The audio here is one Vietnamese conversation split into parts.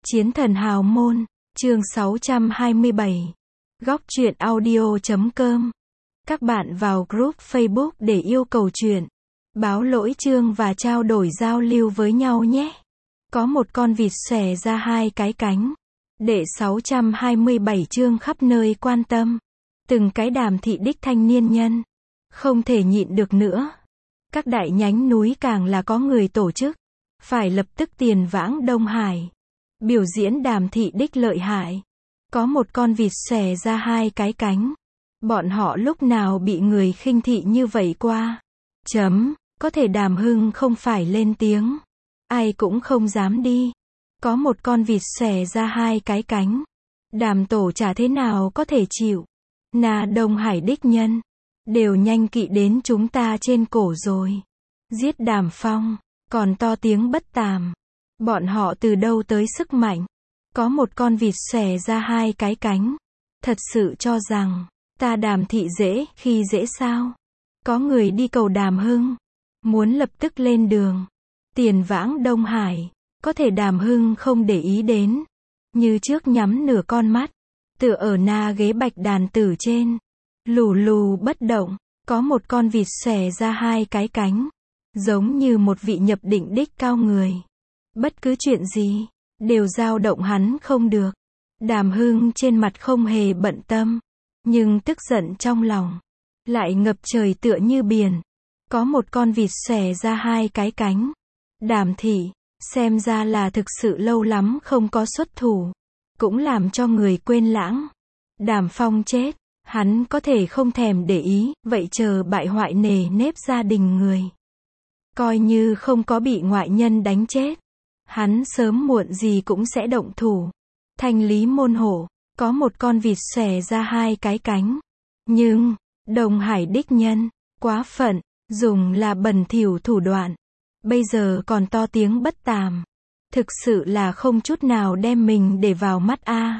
Chiến thần hào môn, chương 627. Góc truyện audio.com. Các bạn vào group Facebook để yêu cầu truyện, báo lỗi chương và trao đổi giao lưu với nhau nhé. Có một con vịt xòe ra hai cái cánh. Đệ 627 chương khắp nơi quan tâm. Từng cái Đàm thị đích thanh niên nhân. Không thể nhịn được nữa. Các đại nhánh núi càng là có người tổ chức. Phải lập tức tiền vãng Đông Hải. Biểu diễn Đàm thị đích lợi hại. Có một con vịt xòe ra hai cái cánh. Bọn họ lúc nào bị người khinh thị như vậy qua. Có thể Đàm Hưng không phải lên tiếng. Ai cũng không dám đi. Có một con vịt xòe ra hai cái cánh. Đàm tổ chả thế nào có thể chịu. Na Đông Hải đích nhân. Đều nhanh kỵ đến chúng ta trên cổ rồi. Giết Đàm Phong. Còn to tiếng bất tàm. Bọn họ từ đâu tới sức mạnh. Có một con vịt xòe ra hai cái cánh. Thật sự cho rằng ta Đàm thị dễ khi dễ sao. Có người đi cầu Đàm Hưng. Muốn lập tức lên đường. Tiền vãng Đông Hải. Có thể Đàm Hưng không để ý đến. Như trước nhắm nửa con mắt. Tựa ở na ghế bạch đàn tử trên. Lù lù bất động. Có một con vịt xòe ra hai cái cánh. Giống như một vị nhập định đích cao người. Bất cứ chuyện gì, đều dao động hắn không được. Đàm Hưng trên mặt không hề bận tâm. Nhưng tức giận trong lòng. Lại ngập trời tựa như biển. Có một con vịt xòe ra hai cái cánh. Đàm thị, xem ra là thực sự lâu lắm không có xuất thủ. Cũng làm cho người quên lãng. Đàm Phong chết, hắn có thể không thèm để ý, vậy chờ bại hoại nề nếp gia đình người. Coi như không có bị ngoại nhân đánh chết. Hắn sớm muộn gì cũng sẽ động thủ. Thanh lý môn hộ, có một con vịt xòe ra hai cái cánh. Nhưng, Đông Hải đích nhân, quá phận, dùng là bẩn thỉu thủ đoạn. Bây giờ còn to tiếng bất tàm. Thực sự là không chút nào đem mình để vào mắt a.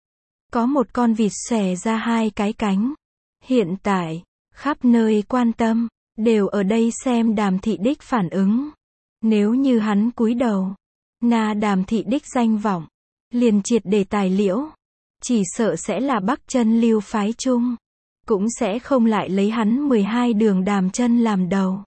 Có một con vịt xòe ra hai cái cánh. Hiện tại, khắp nơi quan tâm, đều ở đây xem Đàm thị đích phản ứng. Nếu như hắn cúi đầu, na Đàm thị đích danh vọng, liền triệt để tài liễu. Chỉ sợ sẽ là Bắc Chân Lưu phái chung. Cũng sẽ không lại lấy hắn 12 đường Đàm Chân làm đầu.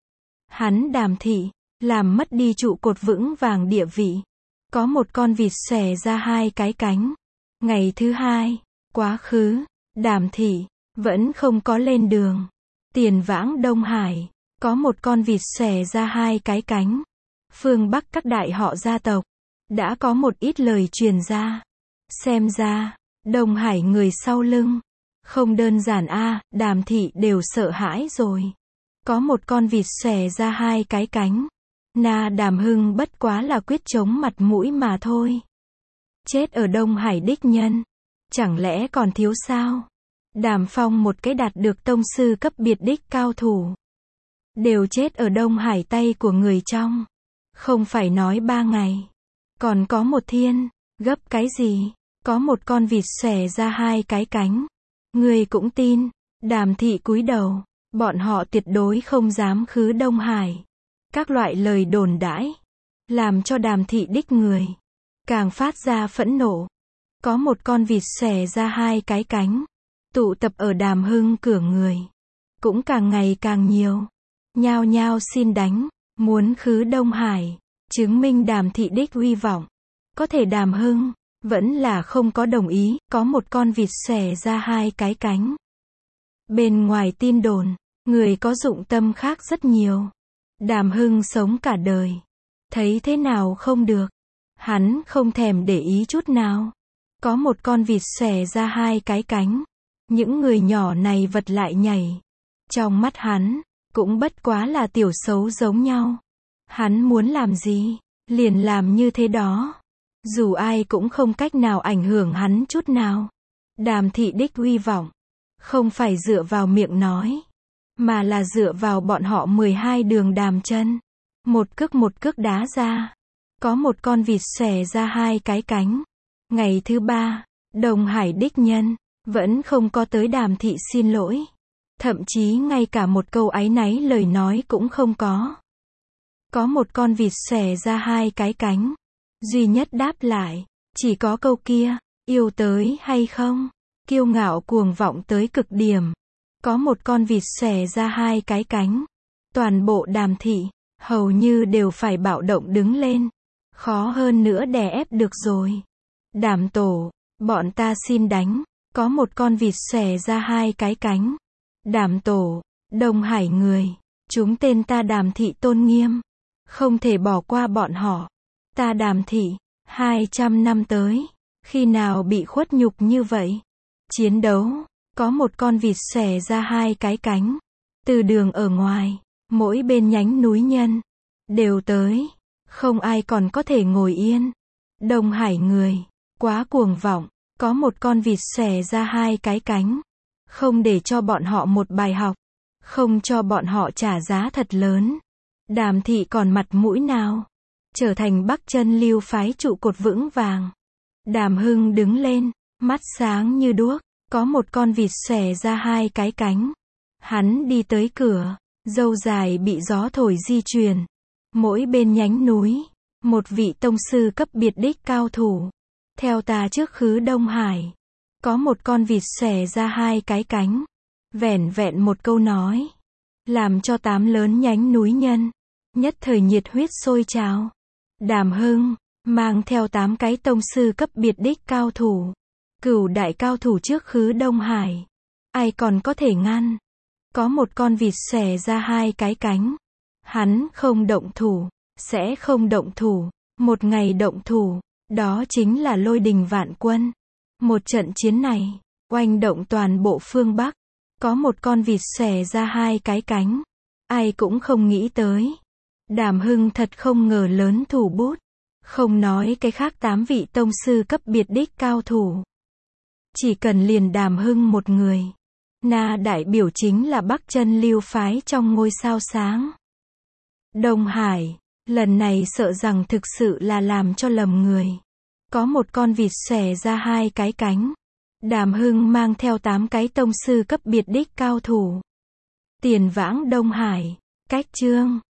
Hắn Đàm thị, làm mất đi trụ cột vững vàng địa vị. Có một con vịt xòe ra hai cái cánh. Ngày thứ hai, quá khứ, Đàm thị, vẫn không có lên đường. Tiền vãng Đông Hải, có một con vịt xòe ra hai cái cánh. Phương Bắc các đại họ gia tộc, đã có một ít lời truyền ra. Xem ra, Đông Hải người sau lưng, không đơn giản a, Đàm thị đều sợ hãi rồi. Có một con vịt xòe ra hai cái cánh. Na Đàm Hưng bất quá là quyết chống mặt mũi mà thôi. Chết ở Đông Hải đích nhân, chẳng lẽ còn thiếu sao? Đàm Phong một cái đạt được tông sư cấp biệt đích cao thủ. Đều chết ở Đông Hải tay của người trong. Không phải nói 3 ngày. Còn có một thiên, gấp cái gì? Có một con vịt xòe ra hai cái cánh. Người cũng tin. Đàm thị cúi đầu. Bọn họ tuyệt đối không dám khứ Đông Hải. Các loại lời đồn đãi. Làm cho Đàm thị đích người càng phát ra phẫn nộ. Có một con vịt xòe ra hai cái cánh. Tụ tập ở Đàm Hưng cửa người. Cũng càng ngày càng nhiều. Nhao nhao xin đánh. Muốn khứ Đông Hải. Chứng minh Đàm thị đích uy vọng. Có thể Đàm Hưng vẫn là không có đồng ý. Có một con vịt xòe ra hai cái cánh. Bên ngoài tin đồn, người có dụng tâm khác rất nhiều. Đàm Hưng sống cả đời. Thấy thế nào không được. Hắn không thèm để ý chút nào. Có một con vịt xòe ra hai cái cánh. Những người nhỏ này vật lại nhảy. Trong mắt hắn, cũng bất quá là tiểu xấu giống nhau. Hắn muốn làm gì, liền làm như thế đó. Dù ai cũng không cách nào ảnh hưởng hắn chút nào. Đàm thị đích uy vọng, không phải dựa vào miệng nói, mà là dựa vào bọn họ 12 đường Đàm Chân. Một cước đá ra. Có một con vịt xòe ra hai cái cánh. Ngày thứ 3, Đông Hải đích nhân, vẫn không có tới Đàm thị xin lỗi. Thậm chí ngay cả một câu áy náy lời nói cũng không có. Có một con vịt xòe ra hai cái cánh. duy nhất đáp lại, chỉ có câu kia, yêu tới hay không? Kiêu ngạo cuồng vọng tới cực điểm. Có một con vịt xòe ra hai cái cánh. Toàn bộ Đàm thị, hầu như đều phải bạo động đứng lên. Khó hơn nữa đè ép được rồi. Đàm tổ, bọn ta xin đánh. Có một con vịt xòe ra hai cái cánh. Đàm tổ, Đông Hải người, chúng tên ta Đàm thị tôn nghiêm. Không thể bỏ qua bọn họ. Ta Đàm thị, 200 năm tới, khi nào bị khuất nhục như vậy? Chiến đấu, có một con vịt xòe ra hai cái cánh. Từ đường ở ngoài, mỗi bên nhánh núi nhân, đều tới. Không ai còn có thể ngồi yên. Đông Hải người, quá cuồng vọng, có một con vịt xòe ra hai cái cánh. Không để cho bọn họ một bài học. Không cho bọn họ trả giá thật lớn. Đàm thị còn mặt mũi nào? Trở thành Bắc Chân Lưu phái trụ cột vững vàng. Đàm Hưng đứng lên, mắt sáng như đuốc, có một con vịt xòe ra hai cái cánh. Hắn đi tới cửa, râu dài bị gió thổi di chuyển. Mỗi bên nhánh núi, một vị tông sư cấp biệt đích cao thủ. Theo ta trước khứ Đông Hải, có một con vịt xòe ra hai cái cánh. Vẻn vẹn một câu nói, làm cho 8 lớn nhánh núi nhân, nhất thời nhiệt huyết sôi trào. Đàm Hưng, mang theo 8 cái tông sư cấp biệt đích cao thủ. Cửu đại cao thủ trước khứ Đông Hải. Ai còn có thể ngăn? Có một con vịt xòe ra hai cái cánh. Hắn không động thủ, sẽ không động thủ. Một ngày động thủ, đó chính là lôi đình vạn quân. Một trận chiến này, oanh động toàn bộ phương Bắc. Có một con vịt xòe ra hai cái cánh. Ai cũng không nghĩ tới. Đàm Hưng thật không ngờ lớn thủ bút. Không nói cái khác 8 vị tông sư cấp biệt đích cao thủ. Chỉ cần liền Đàm Hưng một người. Na đại biểu chính là Bắc Chân Lưu phái trong ngôi sao sáng. Đông Hải, lần này sợ rằng thực sự là làm cho lầm người. Có một con vịt xòe ra hai cái cánh. Đàm Hưng mang theo 8 cái tông sư cấp biệt đích cao thủ. Tiền vãng Đông Hải, cách chương